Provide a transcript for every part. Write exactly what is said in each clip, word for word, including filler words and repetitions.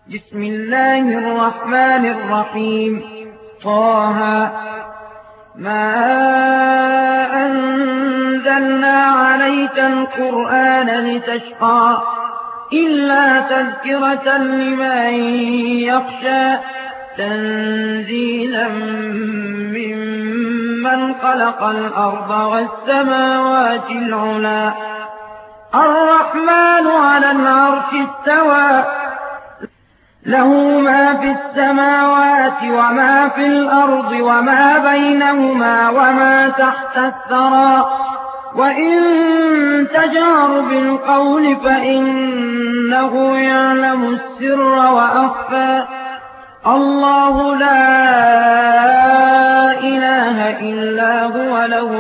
بسم الله الرحمن الرحيم. طه ما أنزلنا عليك القرآن لتشقى إلا تذكرة لمن يخشى تنزيلا ممن خلق الأرض والسماوات العلى الرحمن على العرش استوى له ما في السماوات وما في الأرض وما بينهما وما تحت الثرى وإن تجهر بالقول فإنه يعلم السر وأخفى الله لا إله إلا هو له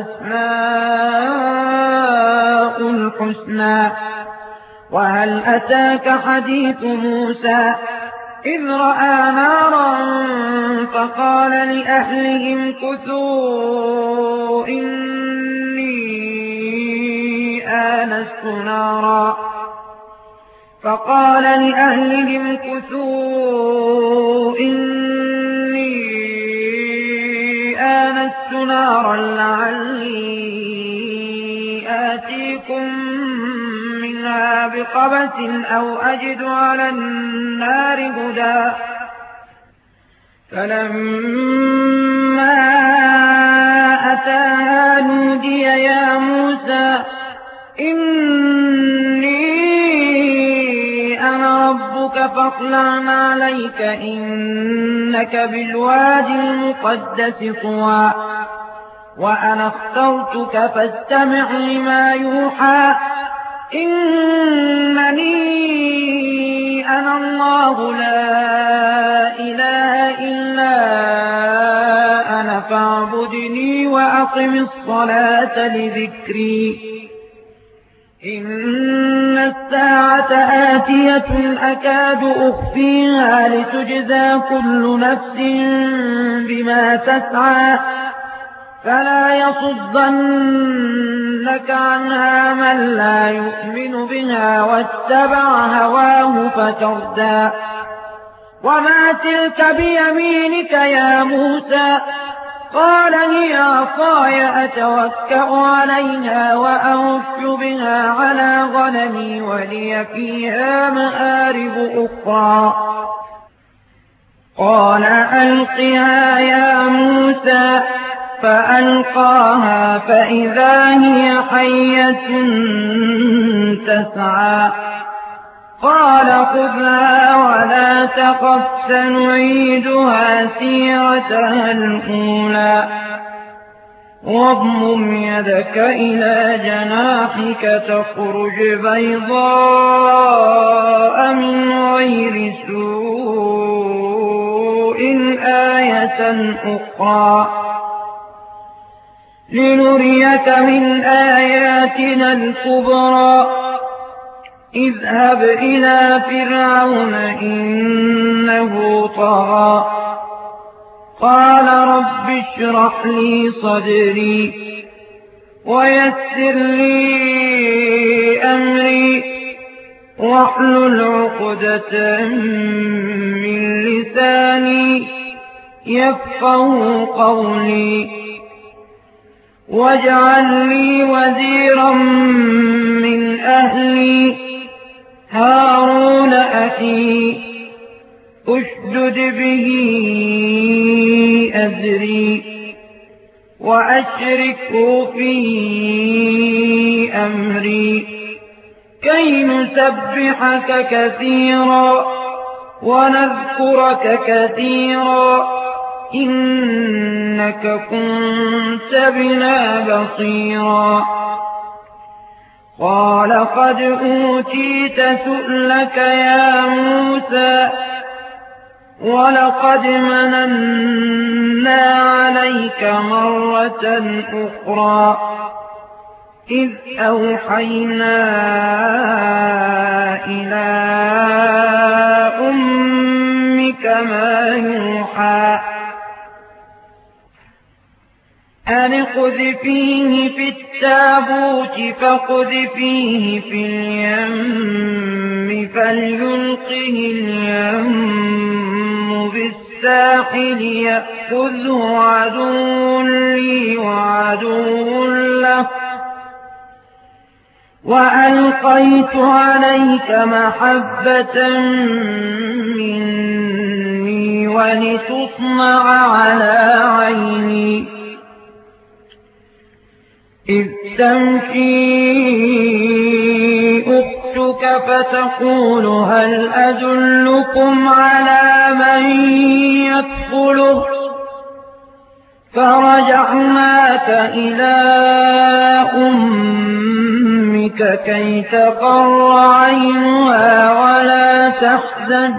الأسماء الحسنى. وهل أتاك حديث موسى إذ رأى نارا فقال لأهلهم كثوا إني آنست نارا فقال لأهلهم كثوا إني آنست نارا لعلي آتيكم بقبس أو أجد على النار هدى فلما أتاها نودي يا موسى إني أنا ربك فاخلع عليك إنك بالوادي المقدس طوى وأنا اخترتك فاستمع لما يوحى إنني أنا الله لا إله إلا أنا فاعبدني وأقم الصلاة لذكري إن الساعة آتية أكاد أخفيها لتجزى كل نفس بما تسعى فلا يصدنك عنها من لا يؤمن بها واتبع هواه فتردى وما تلك بيمينك يا موسى قال هي عصاي أتوكأ عليها وأهش بها على غنمي ولي فيها مآرب أخرى قال ألقها يا موسى فألقاها فإذا هي حية تسعى قال خذها ولا تخف سنعيدها سيرتها الأولى واضمم يدك إلى جناحك تخرج بيضاء من غير سوء آية أخرى لنريك من آياتنا الكبرى اذهب إلى فرعون إنه طغى قال رب اشرح لي صدري ويسر لي أمري واحلل عقدة من لساني يفقهوا قولي واجعل لي وزيرا من أهلي هارون أخي أشدد به أزري وأشركه في أمري كي نسبحك كثيرا ونذكرك كثيرا إنك كنت بنا بصيرا قال قد أوتيت سؤلك يا موسى ولقد مننا عليك مرة أخرى إذ أوحينا إلى أمك ما يوحى أن اقذفيه في التابوت فاقذفيه في اليم فليلقه اليم بالساحل يأخذه عدو لي وعدو له وألقيت عليك محبة مني ولتصنع على عيني إذ تمشي أختك فتقول هل أدلكم على من يدخله فرجعناك إلى أمك كي تقر عينها ولا تحزن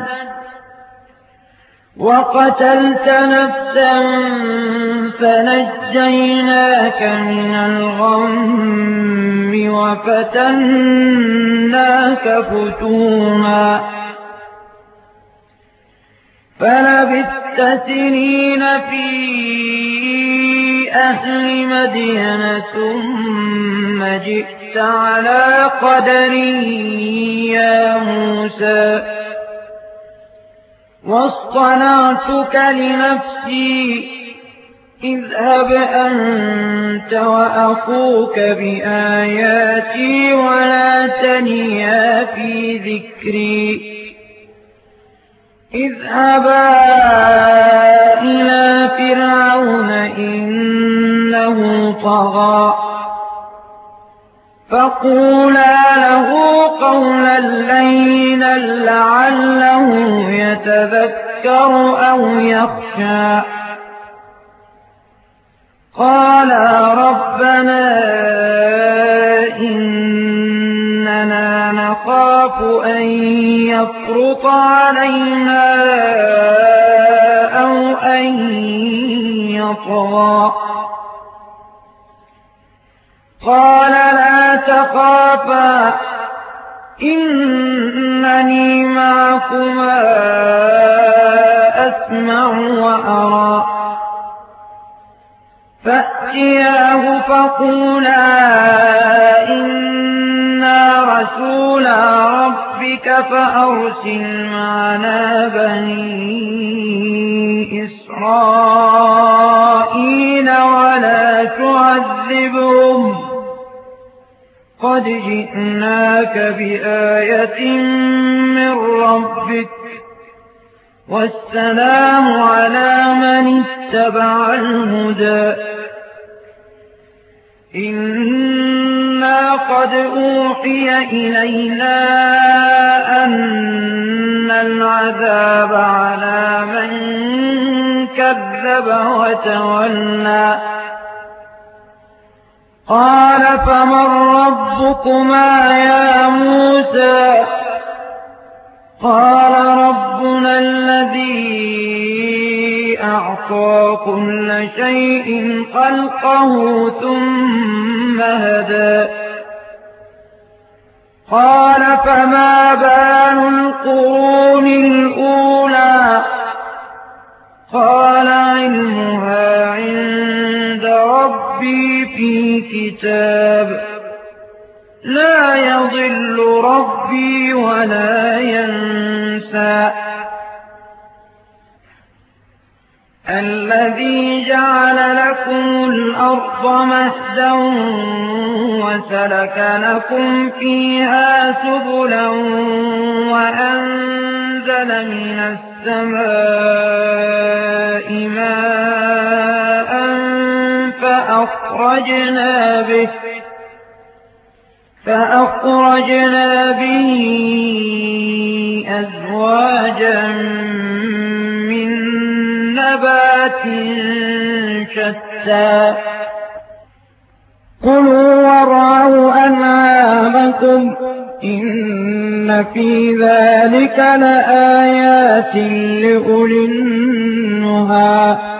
وقتلت نفسا فنجيناك من الغم وفتناك فتونا فلبثت سنين في أهل مدين ثم جئت على قدري يا موسى واصطنعتك لنفسي اذهب أنت وأخوك بآياتي ولا تنيا في ذكري اذهبا إلى فرعون إنه طغى فقولا له قولا لينا لعله يتذكر أو يخشى قالا ربنا إننا نخاف أن يفرط علينا أو أن يطغى قال لا تخافا إنني معكما أسمع وأرى فأتياه فقولا إنا رسولا ربك فأرسل معنا بني إسرائيل ولا تعذبهم قد جئناك بآية من ربك والسلام على من اتبع الهدى إنا قد أوحي إلينا أن العذاب على من كذب وتولى قال فمن ربكما يا موسى قال ربنا الذي أعطى كل شيء خلقه ثم هدى قال فما بال القرون الأولى قال علمها عند ربي في كتاب لا يضل ربي ولا ينسى الذي جعل لكم الأرض مهدا وسلك لكم فيها سبلا وأنزل من السماء ماء فأخرجنا به فأخرجنا به أزواجا من نبات شتى كلوا وارعوا أنعامكم إن في ذلك لآيات لأولي النهى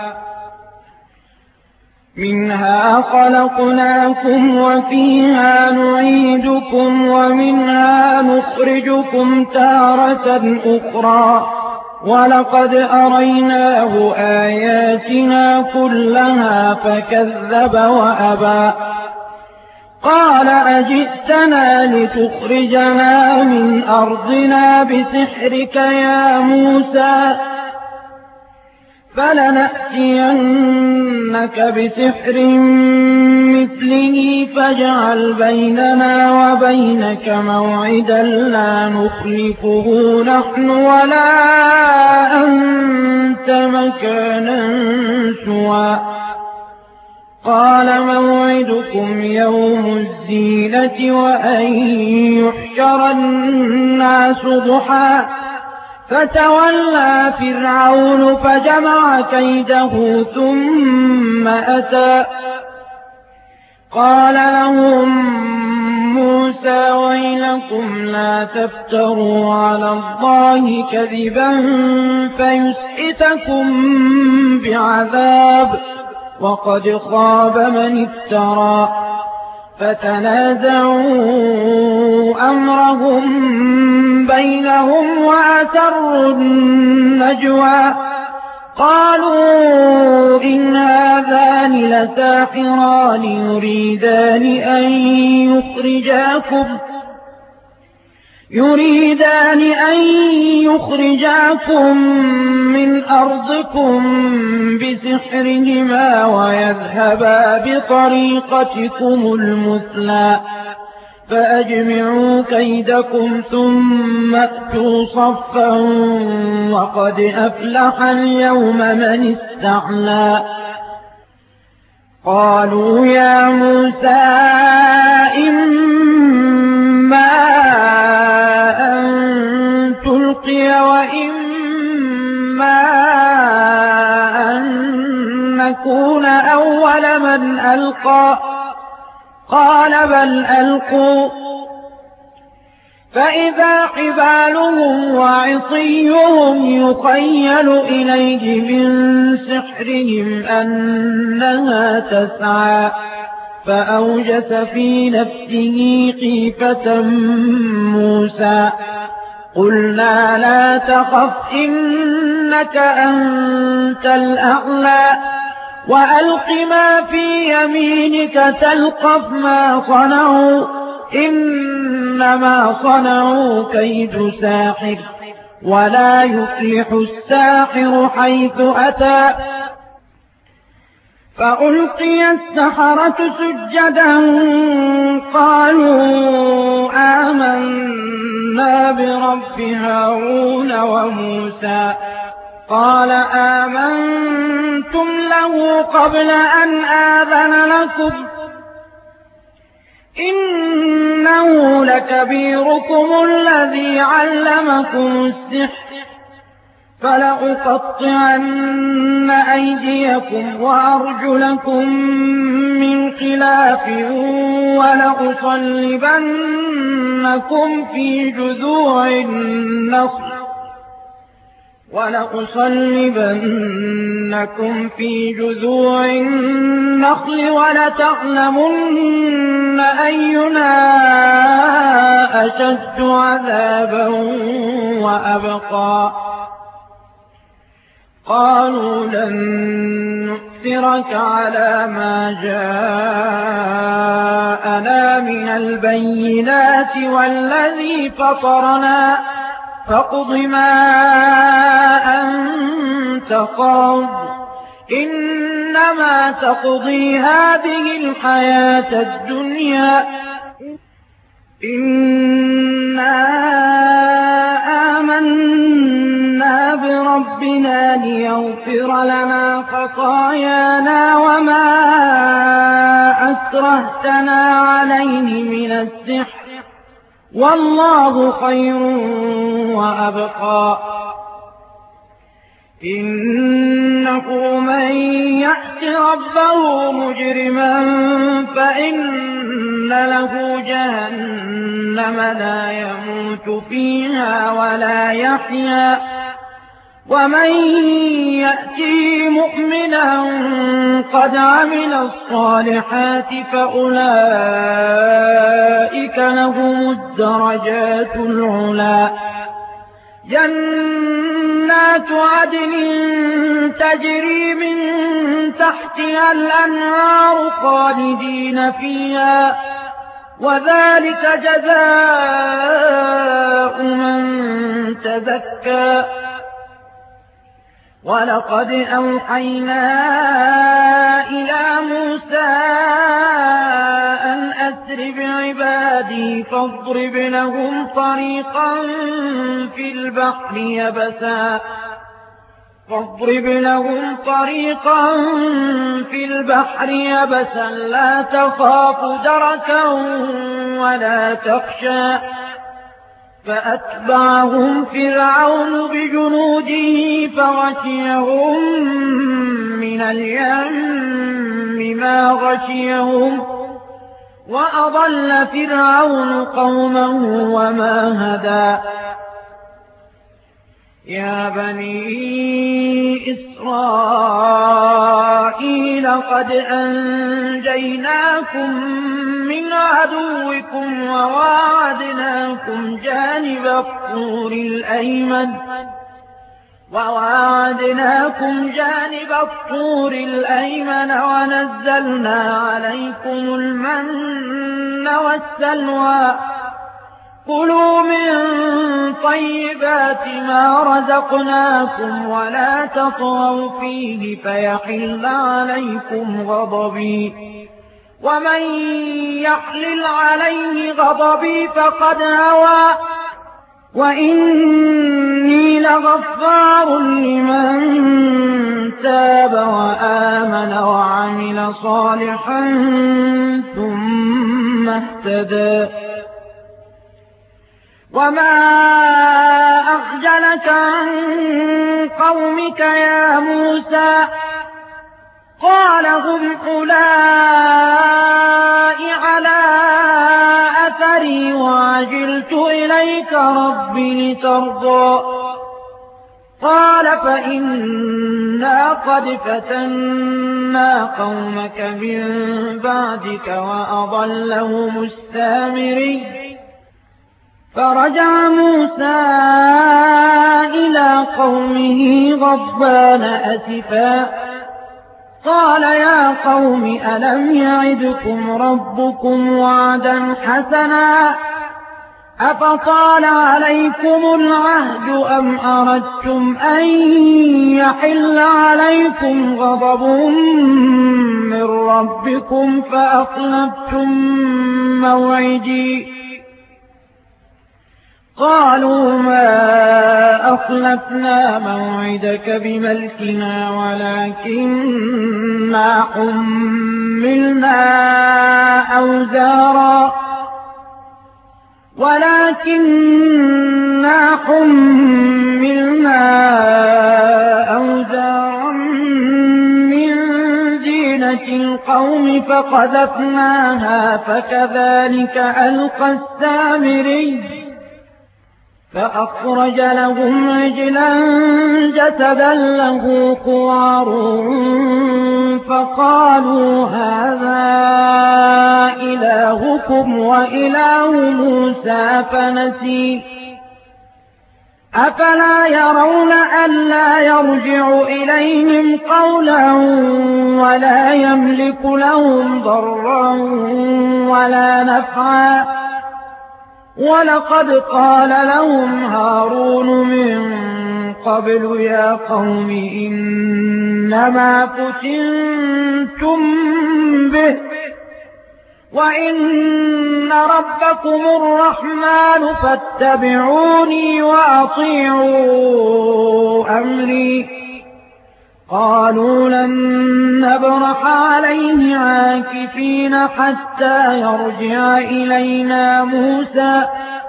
منها خلقناكم وفيها نعيدكم ومنها نخرجكم تارة أخرى ولقد أريناه آياتنا كلها فكذب وأبى قال أجئتنا لتخرجنا من أرضنا بسحرك يا موسى فلنأتينك بسحر مثله فاجعل بيننا وبينك موعدا لا نخلفه نحن ولا أنت مكانا سوى قال موعدكم يوم الزينة وأن يحشر الناس ضحى فتولى فرعون فجمع كيده ثم أتى قال لهم موسى ويلكم لا تفتروا على الله كذبا فيسحتكم بعذاب وقد خاب من افترى فتنازعوا أمرهم بينهم وأسروا النجوى قالوا إن هذان لساحران يريدان أن يخرجاكم يريدان أن يخرجاكم من أرضكم بسحرهما ويذهبا بطريقتكم المثلى فأجمعوا كيدكم ثم أتوا صفا وقد أفلح اليوم من استعلى قالوا يا موسى إما أن تلقي وإما أن نكون أول من ألقى قال بل ألقوا فإذا حبالهم وعصيهم يخيل إليه من سحرهم أنها تسعى فأوجس في نفسه خيفة موسى قلنا لا تخف إنك أنت الأعلى وألق ما في يمينك تلقف ما صنعوا إنما صنعوا كيد ساحر ولا يفلح الساحر حيث أتى فألقي السحرة سجدا قالوا آمنا برب هارون وموسى قال آمنتم له قبل أن آذن لكم إنه لكبيركم الذي علمكم السحر فلأقطعن أيديكم وأرجلكم من خلاف ولأصلبنكم في جذوع النخل ولأصلبنكم في جذوع النخل ولتعلمن أينا أشد عذابا وأبقى قالوا لن نؤثرك على ما جاءنا من البينات والذي فطرنا فاقض ما أنت قاض إنما تقضي هذه الحياة الدنيا إنا آمنا بربنا ليغفر لنا خطايانا وما أكرهتنا عليه من السحر والله خير وأبقى إنه من يأت ربه مجرما فإن له جهنم لا يموت فيها ولا يحيا ومن يأته مؤمنا قد عمل الصالحات فأولئك لهم الدرجات العلى جنات عدن تجري من تحتها الأنهار خالدين فيها وذلك جزاء من تزكى. ولقد أوحينا إلى موسى أن أسر بعبادي فاضرب لهم طريقا في البحر يبسا فاضرب لهم طريقا في البحر يبسا لا تخاف دركا ولا تخشى. فأتبعهم فرعون بجنوده فغشيهم من اليم ما غشيهم وأضل فرعون قومه وما هدى. يا بني إسرائيل قد أنجيناكم من عدوكم وواعدناكم جانب الطور الأيمن وواعدناكم جانب الطور الأيمن ونزلنا عليكم المن والسلوى. كلوا من طيبات ما رزقناكم ولا تطغوا فيه فيحل عليكم غضبي ومن يحلل عليه غضبي فقد هوى. وإني لغفار لمن تاب وآمن وعمل صالحا ثم اهتدى. وما أخجلك عن قومك يا موسى؟ قال هم أولئك على أثري وعجلت إليك رب لترضى. قال فإنا قد فتنا قومك من بعدك وأضلهم السامري. فرجع موسى إلى قومه غضبان أسفا قال يا قوم ألم يعدكم ربكم وعدا حسنا أفطال عليكم العهد أم أردتم أن يحل عليكم غضب من ربكم فأخلفتم موعدي؟ قالوا ما أخلفنا موعدك بملكنا ولكننا حملنا أوزارا ولكننا حملنا أوزارا من زينة القوم فقذفناها فكذلك ألقى السامري. فأخرج لهم عجلا جسدا له خوار فقالوا هذا إلهكم وإله موسى فنسي. أفلا يرون ألا يرجع إليهم قولا ولا يملك لهم ضرا ولا نفعا؟ ولقد قال لهم هارون من قبل يا قوم إنما فتنتم به وإن ربكم الرحمن فاتبعوني وأطيعوا أمري. قالوا لن نبرح عليه عاكفين حتى يرجع إلينا موسى.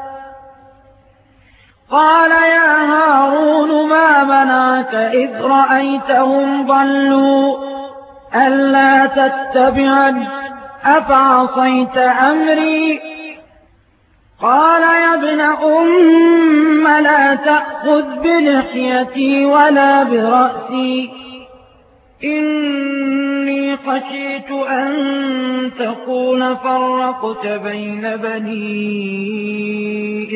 قال يا هارون ما منعك إذ رأيتهم ضلوا ألا تتبعني أفعصيت أمري؟ قال يا ابن أم لا تأخذ بلحيتي ولا برأسي إني خشيت أن تكون فرقت بين بني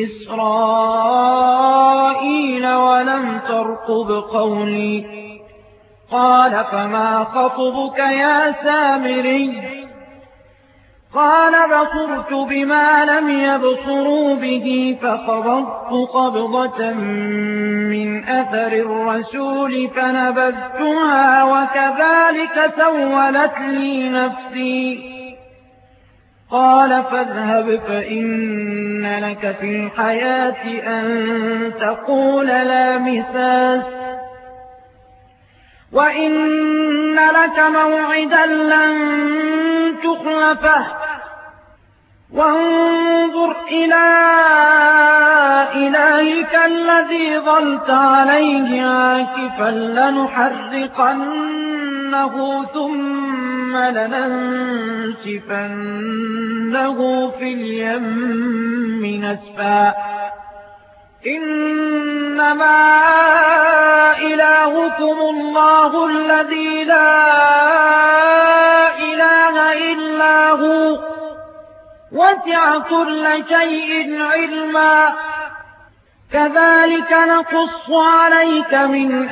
إسرائيل ولم ترقب قولي. قال فما خطبك يا سامري؟ قال بصرت بما لم يبصروا به فقبضت قبضة من أثر الرسول فنبذتها وكذلك سولت لي نفسي. قال فاذهب فإن لك في الحياة أن تقول لا مساس وإن لك موعدا لن تخلفه وانظر إلى إلهك الذي ظلت عليه عاكفا لنحرقنه ثم لننسفنه في اليم نسفا إنما إلهكم الله الذي لا إله إلا هو وسع كل شيء علما كذلك نقص عليك من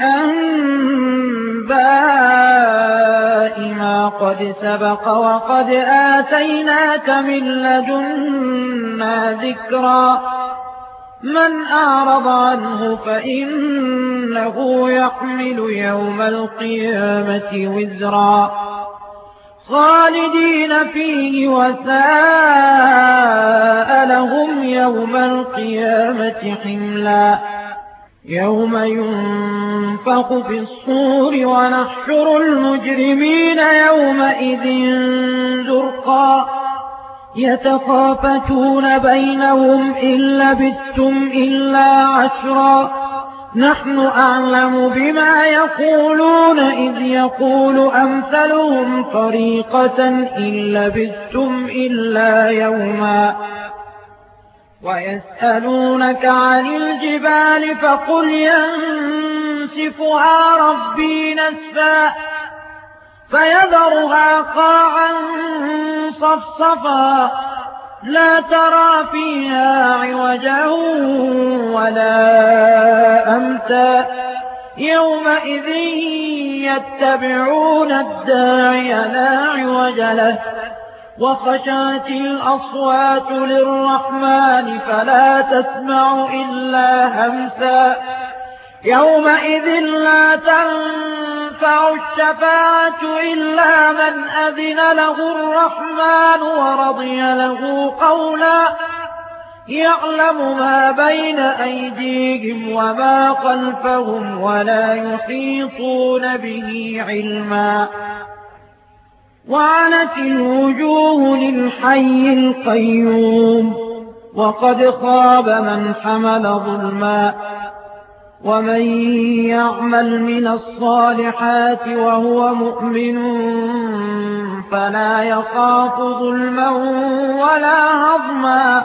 أنباء ما قد سبق وقد آتيناك من لدنا ذكرا من أعرض عنه فإنه يحمل يوم القيامة وزرا خالدين فيه وساء لهم يوم القيامة حملا يوم ينفخ في الصور ونحشر المجرمين يومئذ زرقا يتخافتون بينهم إن لبثتم إلا عشرا نحن أعلم بما يقولون إذ يقول أمثلهم طريقة إن لبثتم إلا يوما ويسألونك عن الجبال فقل ينسفها ربي نسفا فيذرها قاعا صفصفا لا ترى فيها عوجا ولا أمتا يومئذ يتبعون الداعي لا عوج له وخشعت الأصوات للرحمن فلا تسمع إلا همسا يومئذ لا تنفع الشفاعة إلا من أذن له الرحمن ورضي له قولا يعلم ما بين أيديهم وما خلفهم ولا يحيطون به علما وعنت الوجوه للحي القيوم وقد خاب من حمل ظلما ومن يعمل من الصالحات وهو مؤمن فلا يخاف ظلما ولا هضما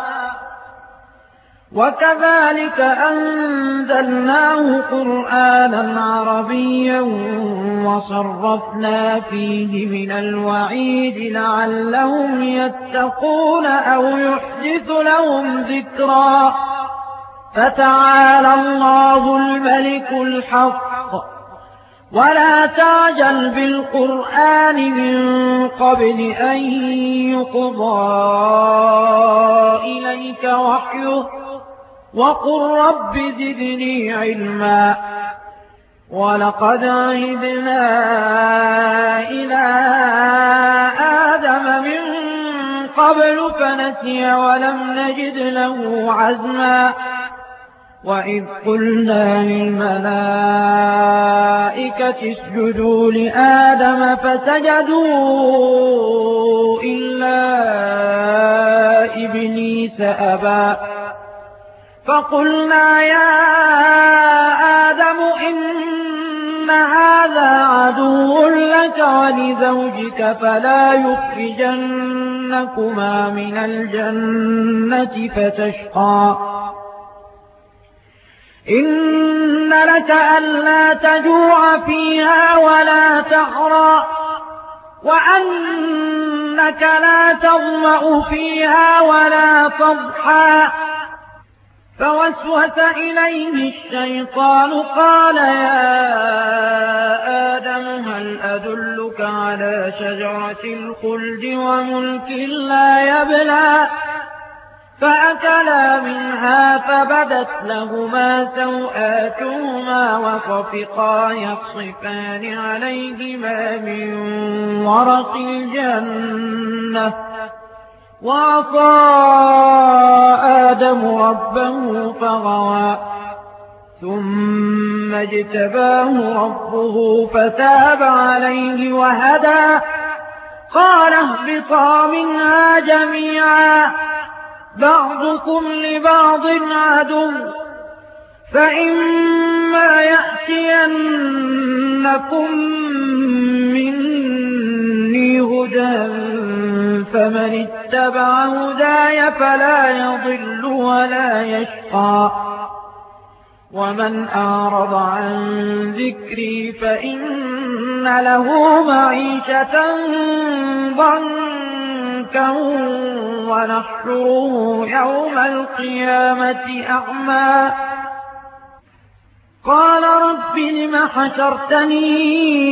وكذلك أنزلناه قرآنا عربيا وصرفنا فيه من الوعيد لعلهم يتقون أو يحدث لهم ذكرا فتعالى الله الملك الحق ولا تعجل بالقرآن من قبل أن يقضى إليك وحيه وقل رب زدني علما ولقد عهدنا إلى آدم من قبل فنسي ولم نجد له عزما وإذ قلنا للملائكة اسجدوا لآدم فسجدوا إلا إبليس أبى فقلنا يا آدم إن هذا عدو لك ولزوجك فلا يخرجنكما من الجنة فتشقى إن لك ألا تجوع فيها ولا تعرى وأنك لا تظمأ فيها ولا تضحى فوسوس إليه الشيطان قال يا آدم هل أدلك على على شجرة الخلد وملك لا يبلى فأكلا منها فبدت لهما سوآتهما وطفقا يخصفان عليهما من ورق الجنة وعصى آدم ربه فغوى ثم اجتباه ربه فتاب عليه وهدى قال اهبطا منها جميعا بعضكم لبعض عدو فإما يأتينكم مني هدى فمن اتبع هداي فلا يضل ولا يشقى ومن أعرض عن ذكري فإن له معيشة ضنكا ونحشره يوم القيامة أعمى قال رب لم حشرتني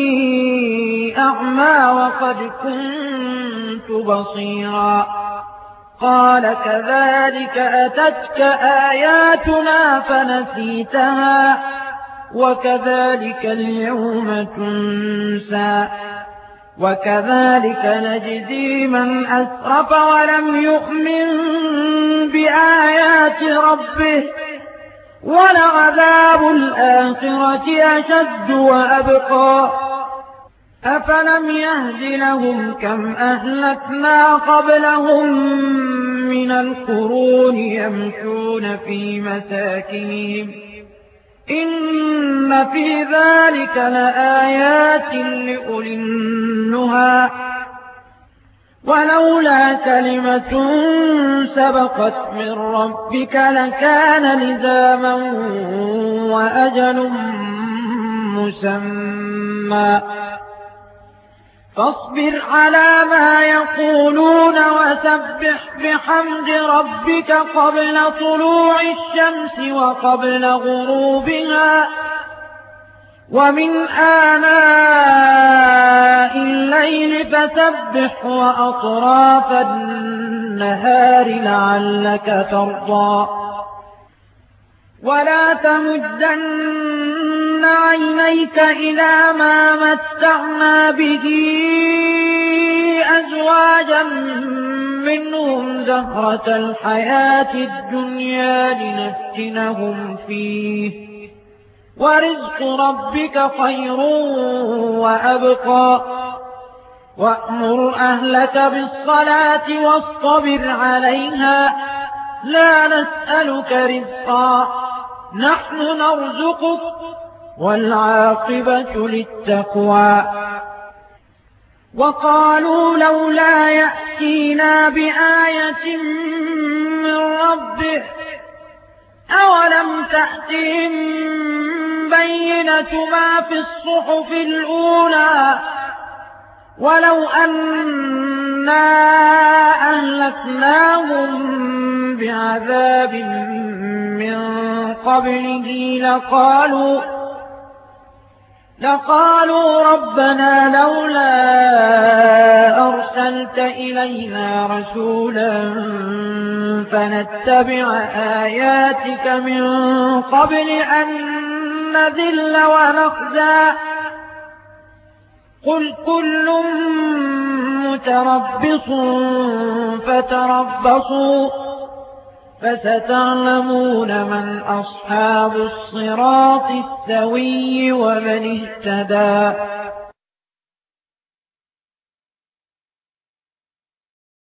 أعمى وقد كنت بصيرا قال كذلك أتتك آياتنا فنسيتها وكذلك اليوم تنسى وكذلك نجزي من أسرف ولم يؤمن بآيات ربه ولعذاب الآخرة أشد وأبقى أفلم يهد لهم كم أهلكنا قبلهم من القرون يمشون في مساكنهم إن في ذلك لآيات لأولي النهى ولولا كلمة سبقت من ربك لكان لزاما وأجل مسمى فاصبر على ما يقولون وسبح بحمد ربك قبل طلوع الشمس وقبل غروبها ومن آناء الليل فسبح وأطراف النهار لعلك ترضى ولا تمدن عينيك إلى ما متعنا به أزواجا منهم زهرة الحياة الدنيا لنفتنهم فيه ورزق ربك خير وأبقى وأمر أهلك بالصلاة واصطبر عليها لا نسألك رزقا نحن نرزقك والعاقبة للتقوى وقالوا لولا يأتينا بآية من ربه أولم تأتهم بينة ما في الصحف الأولى ولو أنا أهلكناهم بعذاب من قبله لقالوا لقالوا ربنا لولا أرسلت إلينا رسولا فنتبع آياتك من قبل أن نذل ونخزى قل كل متربص فتربصوا فستعلمون من أصحاب الصراط السوي ومن اهتدى